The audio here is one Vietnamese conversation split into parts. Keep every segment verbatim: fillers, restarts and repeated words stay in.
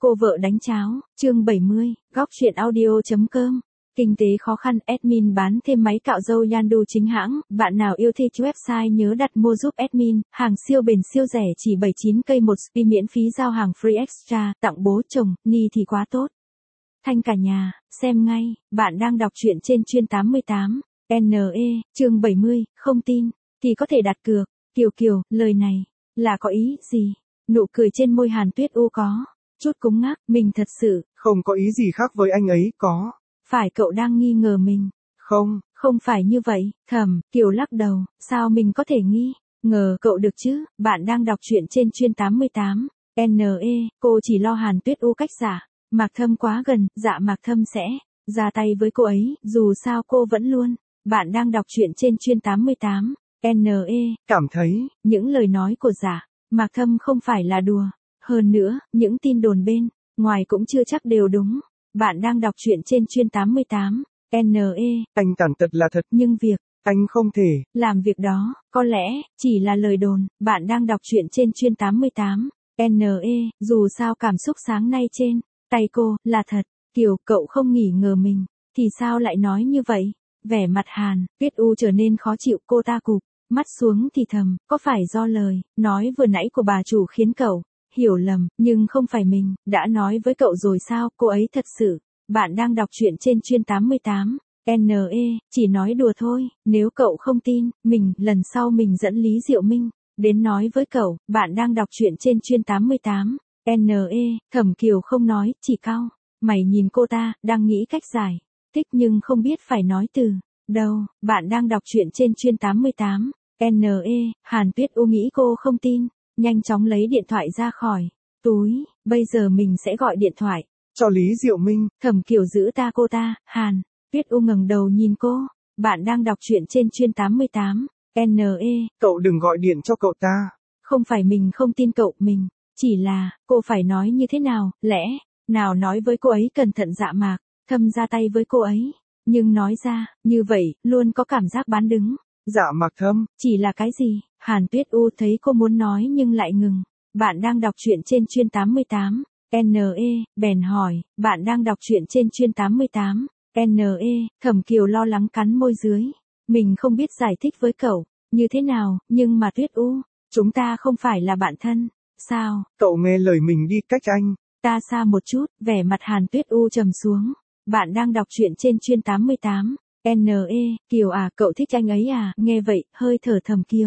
Cô vợ đánh cháo, chương bảy mươi, góc chuyện audio.com. Kinh tế khó khăn, admin bán thêm máy cạo râu Yandu chính hãng, bạn nào yêu thích website nhớ đặt mua giúp admin, hàng siêu bền siêu rẻ chỉ bảy mươi chín cây một spi miễn phí giao hàng free extra, tặng bố chồng, ni thì quá tốt. Thanh cả nhà, xem ngay, bạn đang đọc truyện trên chuyên tám mươi tám, N E, chương bảy mươi, không tin, thì có thể đặt cược, Kiều Kiều, lời này, là có ý gì? Nụ cười trên môi Hàn Tuyết U có chút cứng ngắc, mình thật sự không có ý gì khác với anh ấy, có phải cậu đang nghi ngờ mình? Không, không phải như vậy, Thẩm Kiều lắc đầu, sao mình có thể nghi ngờ cậu được chứ, bạn đang đọc truyện trên chuyên tám mươi tám, N E, cô chỉ lo Hàn Tuyết U cách giả, Mạc Thâm quá gần, dạ Mạc Thâm sẽ ra tay với cô ấy, dù sao cô vẫn luôn, bạn đang đọc truyện trên chuyên tám mươi tám, N E, cảm thấy, những lời nói của giả Mạc Thâm không phải là đùa, hơn nữa, những tin đồn bên ngoài cũng chưa chắc đều đúng. Bạn đang đọc truyện trên chuyên tám mươi tám, N E, anh tàn tật là thật, nhưng việc anh không thể làm việc đó, có lẽ, chỉ là lời đồn. Bạn đang đọc truyện trên chuyên tám mươi tám, N E, dù sao cảm xúc sáng nay trên tay cô là thật. Kiều, cậu không nghỉ ngờ mình, thì sao lại nói như vậy? Vẻ mặt Hàn Tuyết U trở nên khó chịu, cô ta cụp mắt xuống thì thầm, có phải do lời nói vừa nãy của bà chủ khiến cậu hiểu lầm, nhưng không phải mình đã nói với cậu rồi sao, cô ấy thật sự. Bạn đang đọc truyện trên chuyên tám mươi tám, N E, chỉ nói đùa thôi, nếu cậu không tin, mình, lần sau mình dẫn Lý Diệu Minh đến nói với cậu. Bạn đang đọc truyện trên chuyên tám mươi tám, N E, Thẩm Kiều không nói, chỉ cau mày nhìn cô ta, đang nghĩ cách giải thích nhưng không biết phải nói từ đâu. Bạn đang đọc truyện trên chuyên tám mươi tám, N E, Hàn Tuyết U nghĩ cô không tin, nhanh chóng lấy điện thoại ra khỏi túi, bây giờ mình sẽ gọi điện thoại cho Lý Diệu Minh. Thẩm Kiều giữ ta cô ta, Hàn Tuyết U ngẩng đầu nhìn cô. Bạn đang đọc truyện trên chuyên tám mươi tám, N E, Cậu đừng gọi điện cho cậu ta. Không phải mình không tin cậu, mình chỉ là, cô phải nói như thế nào, lẽ nào nói với cô ấy cẩn thận dạ Mạc Thâm ra tay với cô ấy, nhưng nói ra, như vậy, luôn có cảm giác bán đứng. Dạ Mạc Thâm, chỉ là cái gì? Hàn Tuyết U thấy cô muốn nói nhưng lại ngừng. Bạn đang đọc truyện trên chuyên tám mươi tám, N E, bèn hỏi, bạn đang đọc truyện trên chuyên tám mươi tám, N E, Thẩm Kiều lo lắng cắn môi dưới. Mình không biết giải thích với cậu như thế nào, nhưng mà Tuyết U, chúng ta không phải là bạn thân, sao? Cậu nghe lời mình đi, cách anh ta xa một chút, vẻ mặt Hàn Tuyết U trầm xuống. Bạn đang đọc truyện trên chuyên tám mươi tám, N E, Kiều à, cậu thích anh ấy à? Nghe vậy, hơi thở Thẩm Kiều.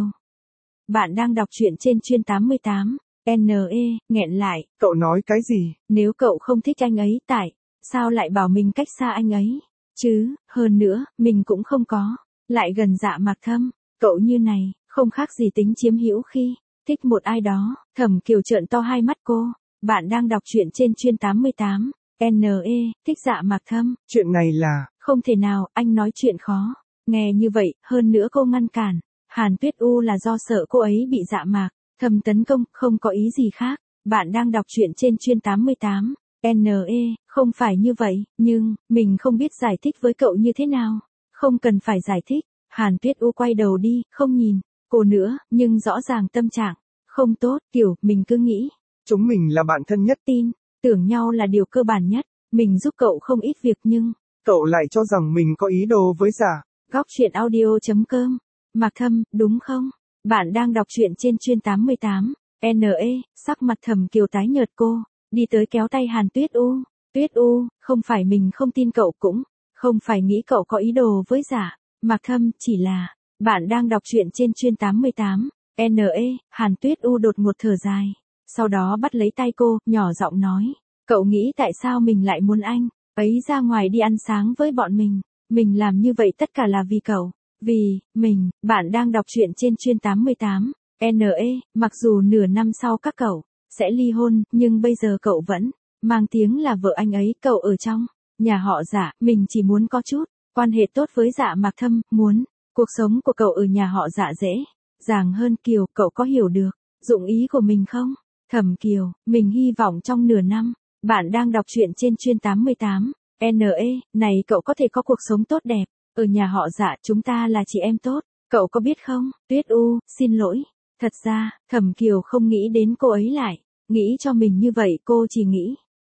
Bạn đang đọc truyện trên chuyên tám mươi tám, N E, nghẹn lại. Cậu nói cái gì? Nếu cậu không thích anh ấy, tại sao lại bảo mình cách xa anh ấy? Chứ, hơn nữa, mình cũng không có lại gần dạ Mạc Thâm. Cậu như này, không khác gì tính chiếm hữu khi thích một ai đó. Thẩm Kiều trợn to hai mắt cô. Bạn đang đọc truyện trên chuyên tám mươi tám, N E, thích dạ Mạc Thâm. Chuyện này là không thể nào, anh nói chuyện khó nghe như vậy, hơn nữa cô ngăn cản Hàn Tuyết U là do sợ cô ấy bị dạ Mạc Thâm tấn công, không có ý gì khác. Bạn đang đọc truyện trên chuyên tám mươi tám, N E, không phải như vậy, nhưng mình không biết giải thích với cậu như thế nào. Không cần phải giải thích. Hàn Tuyết U quay đầu đi, không nhìn cô nữa, nhưng rõ ràng tâm trạng không tốt. Kiểu, mình cứ nghĩ chúng mình là bạn thân nhất, tin tưởng nhau là điều cơ bản nhất. Mình giúp cậu không ít việc nhưng cậu lại cho rằng mình có ý đồ với giả. Góc chuyện audio.com. Mạc Thâm, đúng không? Bạn đang đọc truyện trên chuyên tám mươi tám, N E, sắc mặt Thẩm Kiều tái nhợt, cô đi tới kéo tay Hàn Tuyết U. Tuyết U, không phải mình không tin cậu, cũng không phải nghĩ cậu có ý đồ với giả Mạc Thâm, chỉ là bạn đang đọc truyện trên chuyên tám mươi tám, N E, Hàn Tuyết U đột ngột thở dài, sau đó bắt lấy tay cô, nhỏ giọng nói, cậu nghĩ tại sao mình lại muốn anh ấy ra ngoài đi ăn sáng với bọn mình? Mình làm như vậy tất cả là vì cậu, vì mình. Bạn đang đọc truyện trên chuyên tám mươi tám, N E, mặc dù nửa năm sau các cậu sẽ ly hôn, nhưng bây giờ cậu vẫn mang tiếng là vợ anh ấy. Cậu ở trong nhà họ Dạ, mình chỉ muốn có chút quan hệ tốt với Dạ Mạc Thâm, muốn cuộc sống của cậu ở nhà họ Dạ dễ dàng hơn. Kiều, cậu có hiểu được dụng ý của mình không? Thẩm Kiều, mình hy vọng trong nửa năm bạn đang đọc truyện trên chuyên tám mươi tám, N E, này cậu có thể có cuộc sống tốt đẹp ở nhà họ Dạ, chúng ta là chị em tốt, cậu có biết không? Tuyết U, xin lỗi. Thật ra, Thẩm Kiều không nghĩ đến cô ấy lại nghĩ cho mình như vậy, cô chỉ nghĩ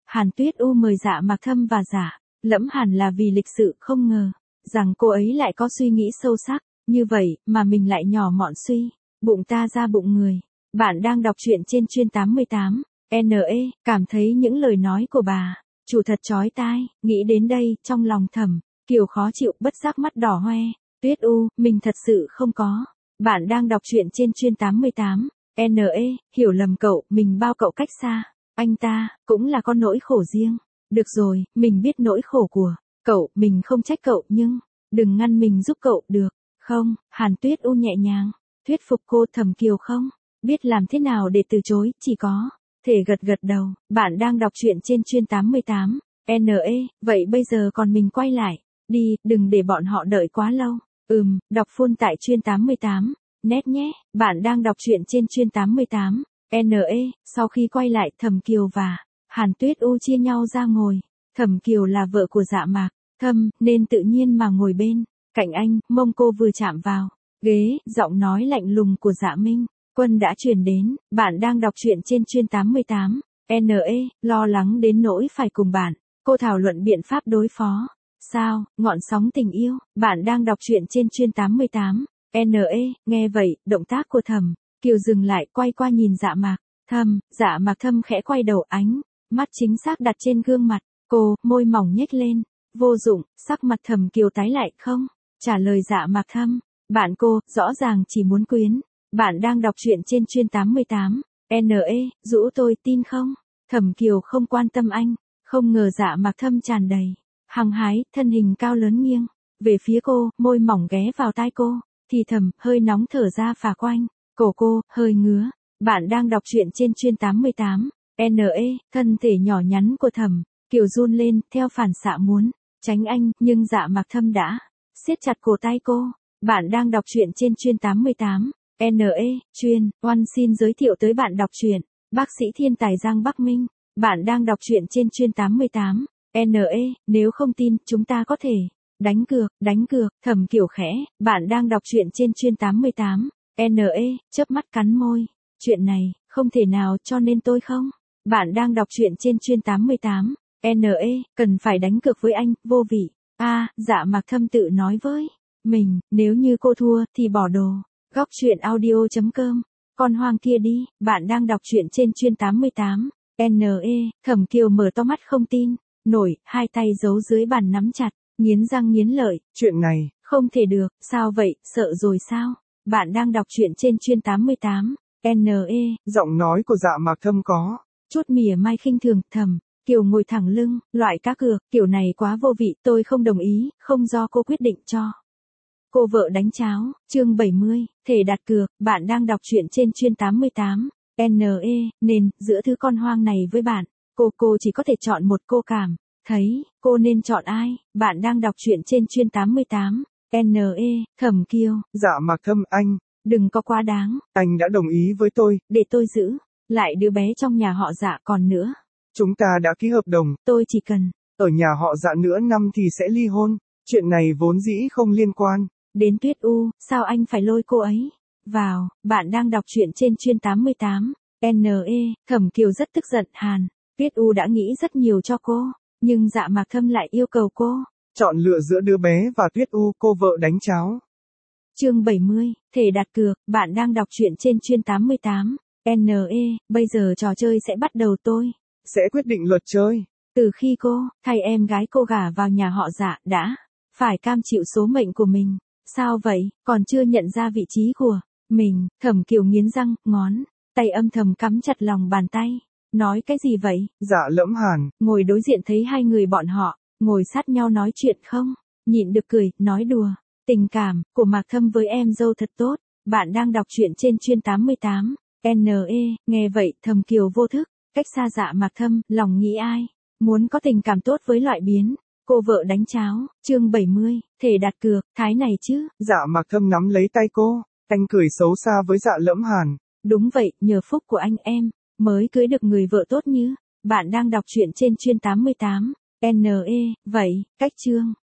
Hàn Tuyết U mời Dạ Mạc Thâm và Dạ Lẫm Hàn là vì lịch sự không ngờ rằng cô ấy lại có suy nghĩ sâu sắc, như vậy mà mình lại nhỏ mọn suy, bụng ta ra bụng người. Bạn đang đọc truyện trên chuyên tám mươi tám, N E, cảm thấy những lời nói của bà chủ thật chói tai, nghĩ đến đây, trong lòng Thẩm Kiều khó chịu, bất giác mắt đỏ hoe. Tuyết U, mình thật sự không có. Bạn đang đọc truyện trên chuyên tám mươi tám, N E, hiểu lầm cậu, mình bao cậu cách xa. Anh ta, cũng là có nỗi khổ riêng. Được rồi, mình biết nỗi khổ của cậu, mình không trách cậu nhưng, đừng ngăn mình giúp cậu, được không? Hàn Tuyết U nhẹ nhàng thuyết phục cô. Thẩm Kiều không biết làm thế nào để từ chối, chỉ có thể gật gật đầu. Bạn đang đọc truyện trên chuyên tám mươi tám, N E, vậy bây giờ còn mình quay lại, đi, đừng để bọn họ đợi quá lâu. Ừm, đọc full tại chuyên tám mươi tám, net nhé. Bạn đang đọc truyện trên chuyên tám mươi tám, N E, sau khi quay lại, Thẩm Kiều và Hàn Tuyết U chia nhau ra ngồi. Thẩm Kiều là vợ của Dạ Mạc Thâm, nên tự nhiên mà ngồi bên cạnh anh, mông cô vừa chạm vào ghế, giọng nói lạnh lùng của Dạ Minh Quân đã truyền đến. Bạn đang đọc truyện trên chuyên tám mươi tám, N E, lo lắng đến nỗi phải cùng bạn cô thảo luận biện pháp đối phó. Sao, ngọn sóng tình yêu. Bạn đang đọc truyện trên chuyên tám mươi tám, N E, nghe vậy, động tác của Thẩm Kiều dừng lại, quay qua nhìn Dạ Mạc Thâm. Dạ Mạc Thâm khẽ quay đầu, ánh mắt chính xác đặt trên gương mặt cô, môi mỏng nhếch lên. Vô dụng, sắc mặt Thẩm Kiều tái lại. Không trả lời Dạ Mạc Thâm. Bạn cô, rõ ràng chỉ muốn quyến. Bạn đang đọc truyện trên chuyên tám mươi tám, N E, rũ tôi, tin không? Thẩm Kiều không quan tâm anh, không ngờ Dạ Mạc Thâm tràn đầy hăng hái, thân hình cao lớn nghiêng về phía cô, môi mỏng ghé vào tai cô, thì thầm, hơi nóng thở ra phả quanh cổ cô, hơi ngứa. Bạn đang đọc truyện trên chuyên tám mươi tám, N E, thân thể nhỏ nhắn của Thẩm Kiều run lên, theo phản xạ muốn tránh anh, nhưng Dạ Mạc Thâm đã siết chặt cổ tay cô. Bạn đang đọc truyện trên chuyên tám mươi tám, N E, chuyên, oan xin giới thiệu tới bạn đọc truyện, bác sĩ thiên tài Giang Bắc Minh. Bạn đang đọc truyện trên chuyên tám mươi tám, N E, nếu không tin, chúng ta có thể đánh cược, đánh cược. Thẩm Kiều khẽ. Bạn đang đọc truyện trên chuyên tám mươi tám, N E, chớp mắt cắn môi. Chuyện này, không thể nào, cho nên tôi không. Bạn đang đọc truyện trên chuyên tám mươi tám, N E, cần phải đánh cược với anh, vô vị. A, à, Dạ Mạc Thâm tự nói với mình, nếu như cô thua, thì bỏ đồ. Góc truyện audio chấm com, con hoang kia đi. Bạn đang đọc truyện trên chuyên tám mươi tám, N E, Thẩm Kiều mở to mắt không tin nổi, hai tay giấu dưới bàn nắm chặt, nghiến răng nghiến lợi. Chuyện này, không thể được, sao vậy, sợ rồi sao? Bạn đang đọc truyện trên chuyên tám mươi tám, N E, giọng nói của Dạ Mạc Thâm có chút mỉa mai khinh thường. Thẩm Kiều ngồi thẳng lưng, loại cá cược, kiểu này quá vô vị, tôi không đồng ý, không do cô quyết định cho cô vợ đánh cháo. Chương bảy mươi, thể đặt cược. Bạn đang đọc truyện trên chuyên tám mươi tám, N E, nên, giữa thứ con hoang này với bạn, cô cô chỉ có thể chọn một. Cô cảm thấy, cô nên chọn ai? Bạn đang đọc truyện trên chuyên tám mươi tám, N E, Thẩm Kiều. Dạ Mạc Thâm, anh, đừng có quá đáng. Anh đã đồng ý với tôi. Để tôi giữ lại đứa bé trong nhà họ Dạ. Còn nữa, chúng ta đã ký hợp đồng. Tôi chỉ cần ở nhà họ Dạ nửa năm thì sẽ ly hôn. Chuyện này vốn dĩ không liên quan đến Tuyết U. Sao anh phải lôi cô ấy vào? Bạn đang đọc truyện trên chuyên tám mươi tám, N E, Thẩm Kiều rất tức giận. Hàn Tuyết U đã nghĩ rất nhiều cho cô, nhưng Dạ Mạc Thâm lại yêu cầu cô chọn lựa giữa đứa bé và Tuyết U, cô vợ đánh cháo. Chương bảy mươi, thể đặt cược. Bạn đang đọc truyện trên chuyên tám mươi tám, N E, bây giờ trò chơi sẽ bắt đầu. Tôi sẽ quyết định luật chơi. Từ khi cô thay em gái cô gả vào nhà họ Dạ, đã phải cam chịu số mệnh của mình. Sao vậy, còn chưa nhận ra vị trí của mình? Thẩm Kiều nghiến răng, ngón tay âm thầm cắm chặt lòng bàn tay. Nói cái gì vậy? Dạ Lẫm Hàn ngồi đối diện thấy hai người bọn họ ngồi sát nhau nói chuyện không nhịn được cười, nói đùa. Tình cảm của Mạc Thâm với em dâu thật tốt. Bạn đang đọc truyện trên chuyên tám mươi tám, N E, nghe vậy, Thẩm Kiều vô thức cách xa Dạ Mạc Thâm, lòng nghĩ ai muốn có tình cảm tốt với loại biến cô vợ đánh cháo. Chương bảy mươi, thể đặt cược. Thái này chứ? Dạ Mạc Thâm nắm lấy tay cô, anh cười xấu xa với Dạ Lẫm Hàn. Đúng vậy, nhờ phúc của anh em mới cưới được người vợ tốt như. Bạn đang đọc truyện trên chuyên tám mươi tám, N E, vậy, cách chương